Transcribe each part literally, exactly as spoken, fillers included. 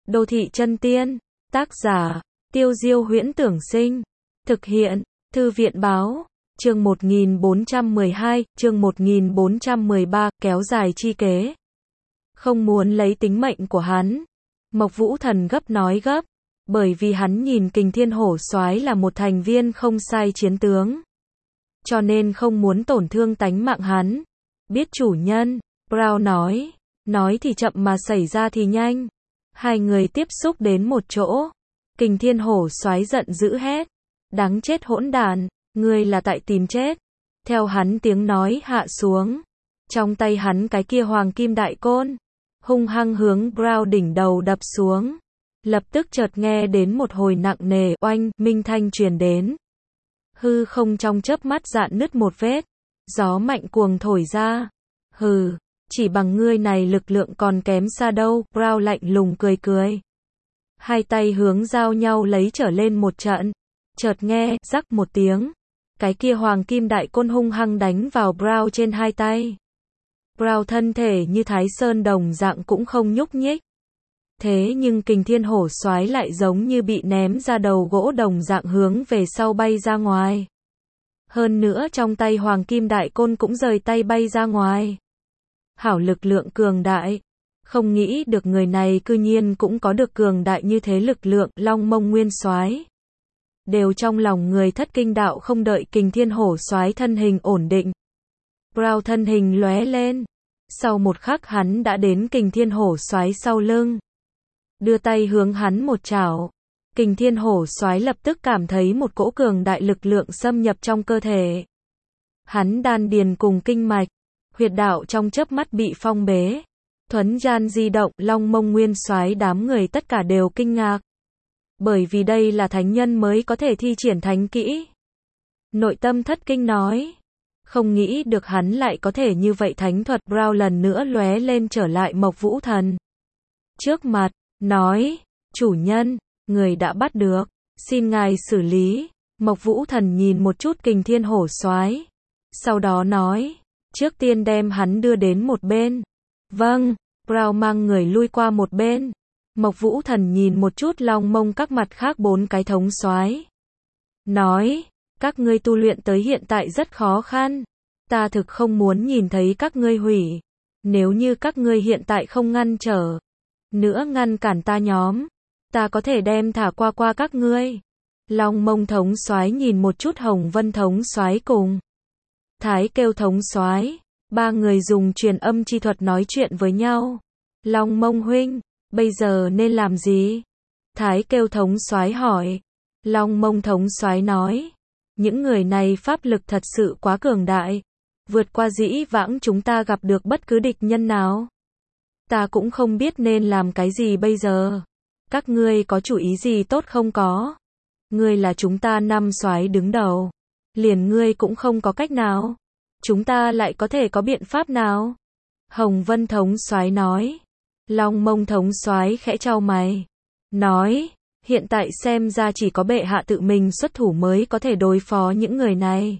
Đô thị chân tiên, tác giả, Tiêu Diêu Huyễn Tưởng Sinh, thực hiện, Thư viện Báo, chương một nghìn bốn trăm mười hai, chương một nghìn bốn trăm mười ba, kéo dài chi kế. Không muốn lấy tính mệnh của hắn. Mộc Vũ Thần gấp nói gấp, bởi vì hắn nhìn Kình Thiên Hổ Soái là một thành viên không sai chiến tướng, cho nên không muốn tổn thương tánh mạng hắn. Biết chủ nhân, Brown nói, nói thì chậm mà xảy ra thì nhanh. Hai người tiếp xúc đến một chỗ, Kình Thiên Hổ Soái giận dữ hét, đáng chết hỗn đản, ngươi là tại tìm chết. Theo hắn tiếng nói hạ xuống, trong tay hắn cái kia hoàng kim đại côn hung hăng hướng Brown đỉnh đầu đập xuống. Lập tức chợt nghe đến một hồi nặng nề oanh minh thanh truyền đến. Hư không trong chớp mắt rạn nứt một vết, gió mạnh cuồng thổi ra. Hừ, chỉ bằng ngươi này lực lượng còn kém xa đâu. Brown lạnh lùng cười cười, hai tay hướng giao nhau lấy trở lên một trận. Chợt nghe rắc một tiếng, cái kia hoàng kim đại côn hung hăng đánh vào Brown trên hai tay. Brown thân thể như Thái Sơn đồng dạng cũng không nhúc nhích. Thế nhưng Kình Thiên Hổ Soái lại giống như bị ném ra đầu gỗ đồng dạng hướng về sau bay ra ngoài. Hơn nữa trong tay hoàng kim đại côn cũng rời tay bay ra ngoài. Hảo lực lượng cường đại. Không nghĩ được người này cư nhiên cũng có được cường đại như thế lực lượng. Long Mông Nguyên Soái đều trong lòng người thất kinh đạo. Không đợi Kình Thiên Hổ Soái thân hình ổn định, Brown thân hình lóe lên. Sau một khắc hắn đã đến Kình Thiên Hổ Soái sau lưng, đưa tay hướng hắn một chảo. Kình Thiên Hổ Soái lập tức cảm thấy một cỗ cường đại lực lượng xâm nhập trong cơ thể. Hắn đan điền cùng kinh mạch, huyệt đạo trong chớp mắt bị phong bế, thuấn gian di động. Long Mông Nguyên Soái đám người tất cả đều kinh ngạc, bởi vì đây là thánh nhân mới có thể thi triển thánh kỹ. Nội tâm thất kinh nói, không nghĩ được hắn lại có thể như vậy thánh thuật. Brown lần nữa lóe lên trở lại Mộc Vũ Thần trước mặt, nói, chủ nhân, người đã bắt được, xin ngài xử lý. Mộc Vũ Thần nhìn một chút Kình Thiên Hổ Soái, sau đó nói, trước tiên đem hắn đưa đến một bên. Vâng. Brown mang người lui qua một bên. Mộc Vũ Thần nhìn một chút Long Mông các mặt khác bốn cái thống soái, nói, các ngươi tu luyện tới hiện tại rất khó khăn, ta thực không muốn nhìn thấy các ngươi hủy. Nếu như các ngươi hiện tại không ngăn trở nữa ngăn cản ta nhóm, ta có thể đem thả qua qua các ngươi. Long Mông thống soái nhìn một chút Hồng Vân thống soái cùng Thái Kêu thống soái, ba người dùng truyền âm chi thuật nói chuyện với nhau. Long Mông huynh, bây giờ nên làm gì? Thái Kêu thống soái hỏi. Long Mông thống soái nói, những người này pháp lực thật sự quá cường đại, vượt qua dĩ vãng chúng ta gặp được bất cứ địch nhân nào. Ta cũng không biết nên làm cái gì bây giờ. Các ngươi có chủ ý gì tốt không? Có. Ngươi là chúng ta năm soái đứng đầu, liền ngươi cũng không có cách nào, chúng ta lại có thể có biện pháp nào? Hồng Vân thống soái nói. Long Mông thống soái khẽ chau mày, nói, hiện tại xem ra chỉ có bệ hạ tự mình xuất thủ mới có thể đối phó những người này.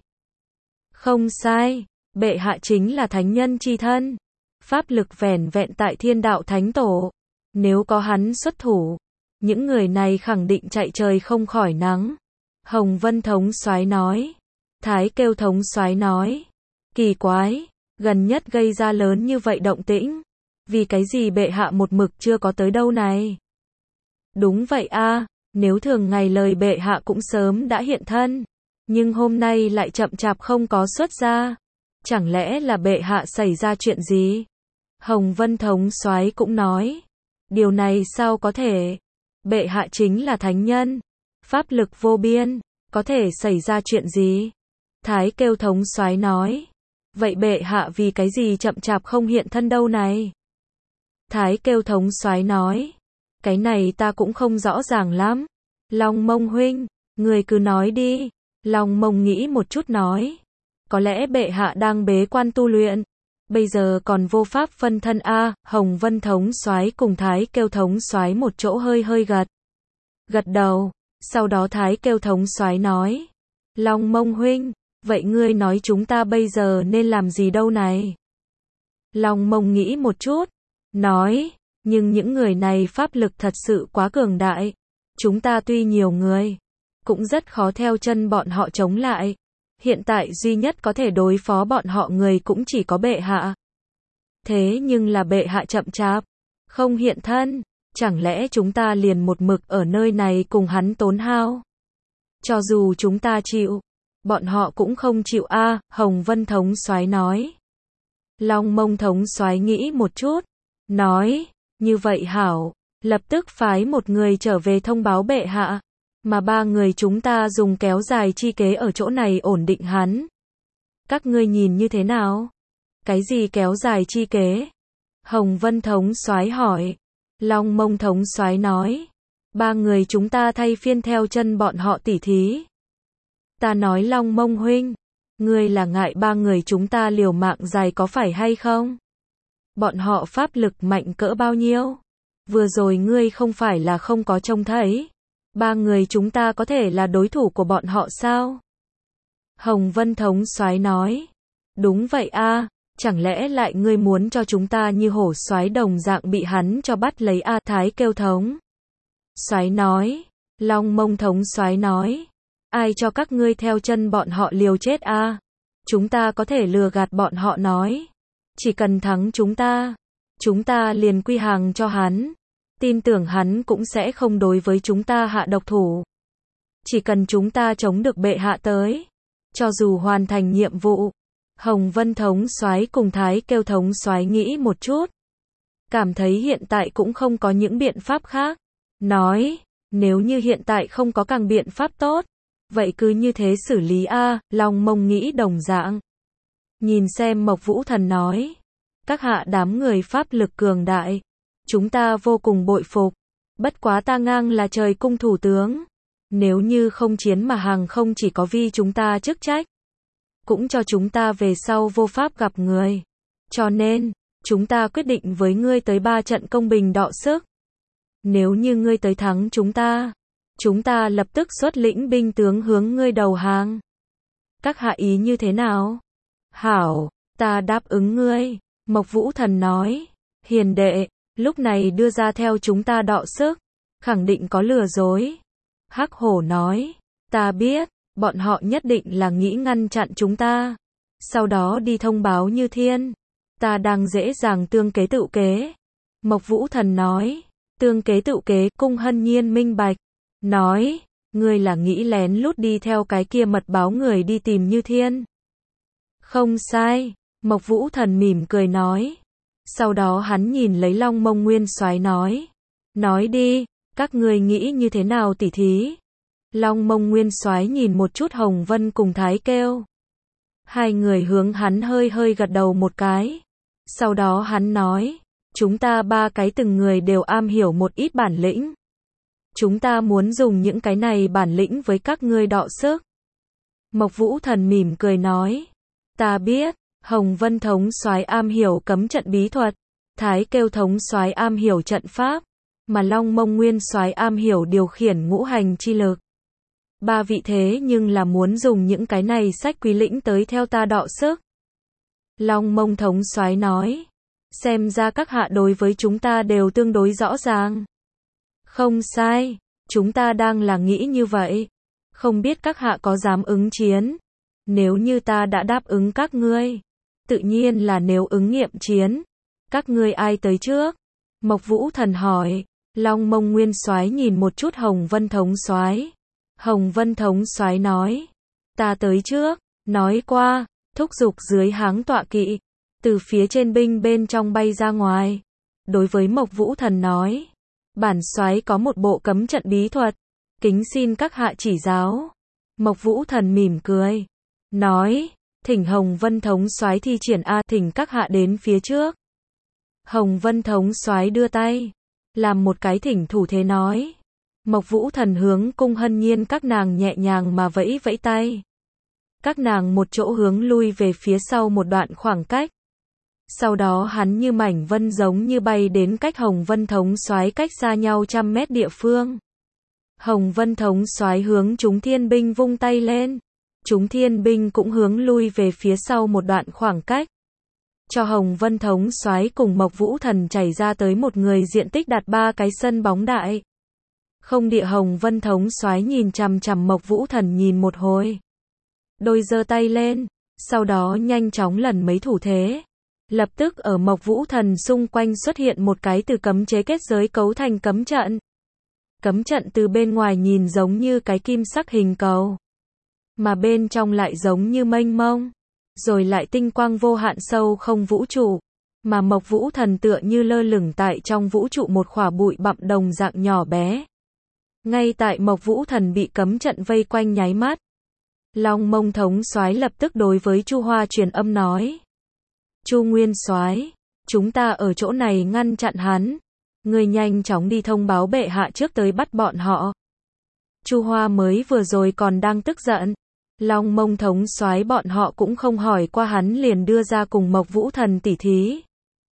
Không sai, bệ hạ chính là thánh nhân chi thân, pháp lực vẻn vẹn tại Thiên Đạo Thánh Tổ, nếu có hắn xuất thủ, những người này khẳng định chạy trời không khỏi nắng. Hồng Vân thống soái nói. Thái Kêu thống soái nói, kỳ quái, gần nhất gây ra lớn như vậy động tĩnh, vì cái gì bệ hạ một mực chưa có tới đâu này? Đúng vậy a, nếu thường ngày lời bệ hạ cũng sớm đã hiện thân, nhưng hôm nay lại chậm chạp không có xuất ra. Chẳng lẽ là bệ hạ xảy ra chuyện gì? Hồng Vân thống soái cũng nói, điều này sao có thể? Bệ hạ chính là thánh nhân, pháp lực vô biên, có thể xảy ra chuyện gì? Thái Kêu thống soái nói, vậy bệ hạ vì cái gì chậm chạp không hiện thân đâu này? Thái Kêu thống soái nói, cái này ta cũng không rõ ràng lắm. Long Mông huynh, người cứ nói đi. Long Mông nghĩ một chút nói, có lẽ bệ hạ đang bế quan tu luyện, bây giờ còn vô pháp phân thân a. À, Hồng Vân thống soái cùng Thái Kêu thống soái một chỗ hơi hơi gật gật đầu. Sau đó Thái Kêu thống soái nói, Long Mông huynh, vậy ngươi nói chúng ta bây giờ nên làm gì đâu này? Long Mông nghĩ một chút, nói, Nhưng những người này pháp lực thật sự quá cường đại. Chúng ta tuy nhiều người, cũng rất khó theo chân bọn họ chống lại. Hiện tại duy nhất có thể đối phó bọn họ người cũng chỉ có bệ hạ. Thế nhưng là bệ hạ chậm chạp, không hiện thân. Chẳng lẽ chúng ta liền một mực ở nơi này cùng hắn tốn hao? Cho dù chúng ta chịu, bọn họ cũng không chịu a. Hồng Vân thống soái nói. Long Mông thống soái nghĩ một chút, nói, như vậy hảo, lập tức phái một người trở về thông báo bệ hạ, mà ba người chúng ta dùng kéo dài chi kế ở chỗ này ổn định hắn. Các ngươi nhìn như thế nào? Cái gì kéo dài chi kế? Hồng Vân thống soái hỏi. Long Mông thống soái nói, ba người chúng ta thay phiên theo chân bọn họ tỉ thí. Ta nói Long Mông huynh, ngươi là ngại ba người chúng ta liều mạng dài có phải hay không? Bọn họ pháp lực mạnh cỡ bao nhiêu? Vừa rồi ngươi không phải là không có trông thấy. Ba người chúng ta có thể là đối thủ của bọn họ sao? Hồng Vân thống soái nói, đúng vậy a. Chẳng lẽ lại ngươi muốn cho chúng ta như hổ soái đồng dạng bị hắn cho bắt lấy a? Thái kêu thống soái nói. Long Mông thống soái nói, ai cho các ngươi theo chân bọn họ liều chết a? Chúng ta có thể lừa gạt bọn họ nói, chỉ cần thắng chúng ta, chúng ta liền quy hàng cho hắn. Tin tưởng hắn cũng sẽ không đối với chúng ta hạ độc thủ. Chỉ cần chúng ta chống được bệ hạ tới, cho dù hoàn thành nhiệm vụ. Hồng Vân thống soái cùng Thái kêu thống soái nghĩ một chút, cảm thấy hiện tại cũng không có những biện pháp khác. Nói, nếu như hiện tại không có càng biện pháp tốt, vậy cứ như thế xử lý a. Long Mông nghĩ đồng dạng. Nhìn xem Mộc Vũ Thần nói, các hạ đám người pháp lực cường đại, chúng ta vô cùng bội phục. Bất quá ta ngang là trời cung thủ tướng, nếu như không chiến mà hàng không chỉ có vi chúng ta chức trách, cũng cho chúng ta về sau vô pháp gặp người. Cho nên, chúng ta quyết định với ngươi tới ba trận công bình đọ sức. Nếu như ngươi tới thắng chúng ta, chúng ta lập tức xuất lĩnh binh tướng hướng ngươi đầu hàng. Các hạ ý như thế nào? Hảo, ta đáp ứng ngươi. Mộc Vũ Thần nói, hiền đệ, lúc này đưa ra theo chúng ta đọ sức, khẳng định có lừa dối. Hắc Hổ nói, ta biết, bọn họ nhất định là nghĩ ngăn chặn chúng ta, sau đó đi thông báo Như Thiên. Ta đang dễ dàng tương kế tự kế. Mộc Vũ Thần nói, tương kế tự kế. Cung Hân Nhiên minh bạch, nói, ngươi là nghĩ lén lút đi theo cái kia mật báo người đi tìm Như Thiên. Không sai, Mộc Vũ Thần mỉm cười nói. Sau đó hắn nhìn lấy Long Mông Nguyên soái nói, nói đi, các ngươi nghĩ như thế nào tỉ thí? Long Mông Nguyên soái nhìn một chút Hồng Vân cùng Thái kêu. Hai người hướng hắn hơi hơi gật đầu một cái. Sau đó hắn nói, chúng ta ba cái từng người đều am hiểu một ít bản lĩnh. Chúng ta muốn dùng những cái này bản lĩnh với các ngươi đọ sức. Mộc Vũ Thần mỉm cười nói, ta biết. Hồng Vân thống soái am hiểu cấm trận bí thuật, Thái kêu thống soái am hiểu trận pháp, mà Long Mông Nguyên soái am hiểu điều khiển ngũ hành chi lực. Ba vị thế nhưng là muốn dùng những cái này sách quý lĩnh tới theo ta đọ sức. Long Mông thống soái nói, xem ra các hạ đối với chúng ta đều tương đối rõ ràng. Không sai, chúng ta đang là nghĩ như vậy. Không biết các hạ có dám ứng chiến? Nếu như ta đã đáp ứng các ngươi, tự nhiên là nếu ứng nghiệm chiến, các ngươi ai tới trước? Mộc Vũ Thần hỏi. Long Mông Nguyên soái nhìn một chút Hồng Vân thống soái. Hồng Vân thống soái nói, ta tới trước. Nói qua, thúc giục dưới háng tọa kỵ, từ phía trên binh bên trong bay ra ngoài. Đối với Mộc Vũ Thần nói, bản soái có một bộ cấm trận bí thuật, kính xin các hạ chỉ giáo. Mộc Vũ Thần mỉm cười, nói, thỉnh Hồng Vân thống soái thi triển a. Thỉnh các hạ đến phía trước. Hồng Vân thống soái đưa tay, làm một cái thỉnh thủ thế nói. Mộc Vũ Thần hướng Cung Hân Nhiên các nàng nhẹ nhàng mà vẫy vẫy tay. Các nàng một chỗ hướng lui về phía sau một đoạn khoảng cách. Sau đó hắn như mảnh vân giống như bay đến cách Hồng Vân thống soái cách xa nhau trăm mét địa phương. Hồng Vân thống soái hướng chúng thiên binh vung tay lên. Chúng thiên binh cũng hướng lui về phía sau một đoạn khoảng cách. cho Hồng Vân Thống Soái cùng Mộc Vũ Thần chảy ra tới một người diện tích đạt ba cái sân bóng đại. Không địa Hồng Vân Thống Soái nhìn chằm chằm Mộc Vũ Thần nhìn một hồi. Đôi giơ tay lên, sau đó nhanh chóng lần mấy thủ thế. Lập tức ở Mộc Vũ Thần xung quanh xuất hiện một cái từ cấm chế kết giới cấu thành cấm trận. Cấm trận từ bên ngoài nhìn giống như cái kim sắc hình cầu, mà bên trong lại giống như mênh mông, rồi lại tinh quang vô hạn sâu không vũ trụ, mà Mộc Vũ Thần tựa như lơ lửng tại trong vũ trụ một khỏa bụi bặm đồng dạng nhỏ bé. Ngay tại Mộc Vũ Thần bị cấm trận vây quanh nháy mắt, Long Mông Thống Soái lập tức đối với Chu Hoa truyền âm nói: Chu Nguyên Soái, chúng ta ở chỗ này ngăn chặn hắn, ngươi nhanh chóng đi thông báo bệ hạ trước tới bắt bọn họ. Chu Hoa mới vừa rồi còn đang tức giận, Long Mông Thống Soái bọn họ cũng không hỏi qua hắn liền đưa ra cùng Mộc Vũ Thần tỉ thí.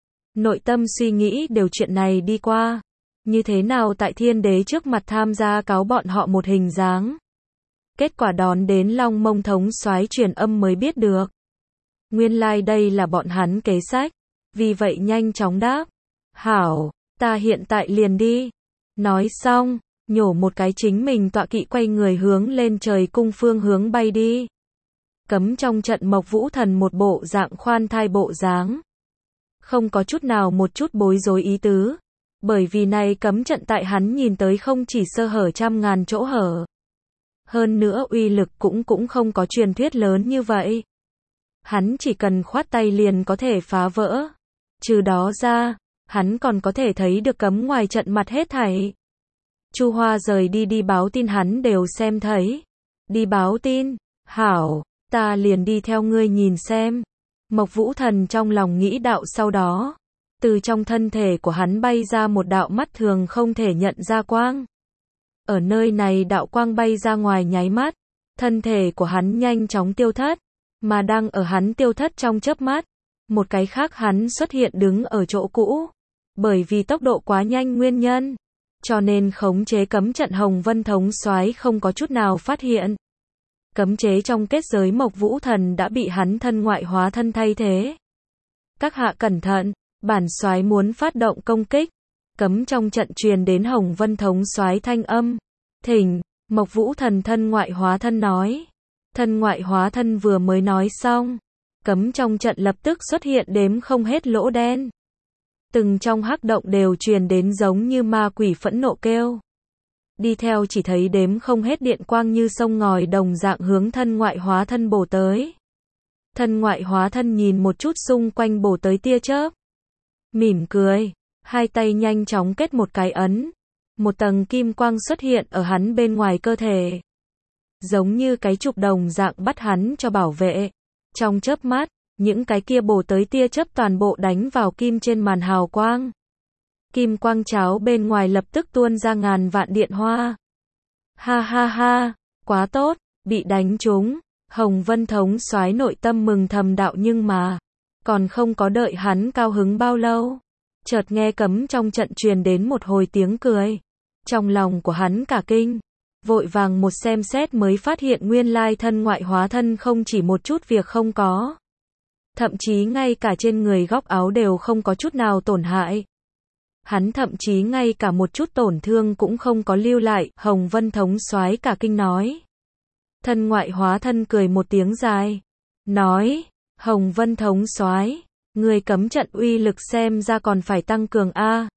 Nội tâm suy nghĩ đều chuyện này đi qua, như thế nào tại thiên đế trước mặt tham gia cáo bọn họ một hình dáng. Kết quả đón đến Long Mông Thống Soái truyền âm mới biết được. Nguyên lai like đây là bọn hắn kế sách, vì vậy nhanh chóng đáp: hảo, ta hiện tại liền đi. Nói xong, nhổ một cái chính mình tọa kỵ quay người hướng lên trời cung phương hướng bay đi. Cấm trong trận Mộc Vũ Thần một bộ dạng khoan thai bộ dáng, không có chút nào một chút bối rối ý tứ, bởi vì này cấm trận tại hắn nhìn tới không chỉ sơ hở trăm ngàn chỗ hở, hơn nữa uy lực cũng cũng không có truyền thuyết lớn như vậy. Hắn chỉ cần khoát tay liền có thể phá vỡ. Trừ đó ra, hắn còn có thể thấy được cấm ngoài trận mặt hết thảy. Chu Hoa rời đi đi báo tin hắn đều xem thấy. Đi báo tin, hảo, ta liền đi theo ngươi nhìn xem. Mộc Vũ Thần trong lòng nghĩ đạo, sau đó, từ trong thân thể của hắn bay ra một đạo mắt thường không thể nhận ra quang. Ở nơi này đạo quang bay ra ngoài nháy mắt, thân thể của hắn nhanh chóng tiêu thất, mà đang ở hắn tiêu thất trong chớp mắt, một cái khác hắn xuất hiện đứng ở chỗ cũ. Bởi vì tốc độ quá nhanh nguyên nhân, cho nên khống chế cấm trận Hồng Vân Thống Soái không có chút nào phát hiện. Cấm chế trong kết giới Mộc Vũ Thần đã bị hắn thân ngoại hóa thân thay thế. Các hạ cẩn thận, bản soái muốn phát động công kích. Cấm trong trận truyền đến Hồng Vân Thống Soái thanh âm. Thỉnh, Mộc Vũ Thần thân ngoại hóa thân nói. Thân ngoại hóa thân vừa mới nói xong, cấm trong trận lập tức xuất hiện đếm không hết lỗ đen. Từng trong hắc động đều truyền đến giống như ma quỷ phẫn nộ kêu. Đi theo chỉ thấy đếm không hết điện quang như sông ngòi đồng dạng hướng thân ngoại hóa thân bổ tới. Thân ngoại hóa thân nhìn một chút xung quanh bổ tới tia chớp, mỉm cười, hai tay nhanh chóng kết một cái ấn. Một tầng kim quang xuất hiện ở hắn bên ngoài cơ thể, giống như cái trục đồng dạng bắt hắn cho bảo vệ. Trong chớp mắt, những cái kia bổ tới tia chớp toàn bộ đánh vào kim trên màn hào quang. Kim quang cháo bên ngoài lập tức tuôn ra ngàn vạn điện hoa. Ha ha ha, quá tốt, bị đánh trúng. Hồng Vân Thống Soái nội tâm mừng thầm đạo, nhưng mà còn không có đợi hắn cao hứng bao lâu, chợt nghe cấm trong trận truyền đến một hồi tiếng cười. Trong lòng của hắn cả kinh, vội vàng một xem xét mới phát hiện nguyên lai thân ngoại hóa thân không chỉ một chút việc không có, thậm chí ngay cả trên người góc áo đều không có chút nào tổn hại. Hắn thậm chí ngay cả một chút tổn thương cũng không có lưu lại. Hồng Vân Thống Soái cả kinh nói. Thân ngoại hóa thân cười một tiếng dài, nói: Hồng Vân Thống Soái, người cấm trận uy lực xem ra còn phải tăng cường a.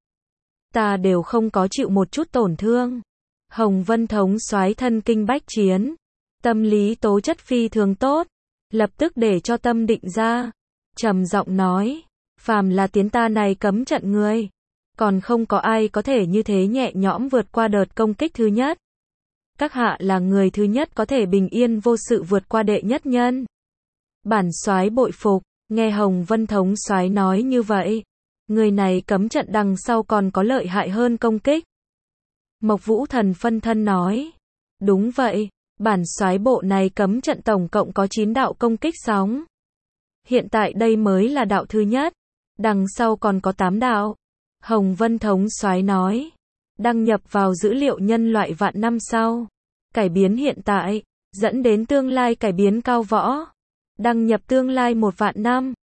Ta đều không có chịu một chút tổn thương. Hồng Vân Thống Soái thân kinh bách chiến, tâm lý tố chất phi thường tốt, lập tức để cho tâm định ra, trầm giọng nói: phàm là tiến ta này cấm trận người, còn không có ai có thể như thế nhẹ nhõm vượt qua đợt công kích thứ nhất. Các hạ là người thứ nhất có thể bình yên vô sự vượt qua đệ nhất nhân. Bản soái bội phục. Nghe Hồng Vân Thống Soái nói như vậy, người này cấm trận đằng sau còn có lợi hại hơn công kích. Mộc Vũ Thần phân thân nói: đúng vậy, bản soái bộ này cấm trận tổng cộng có chín đạo công kích sóng. Hiện tại đây mới là đạo thứ nhất, đằng sau còn có tám đạo. Hồng Vân Thống Soái nói: đăng nhập vào dữ liệu nhân loại vạn năm sau, cải biến hiện tại, dẫn đến tương lai cải biến cao võ. Đăng nhập tương lai một vạn năm,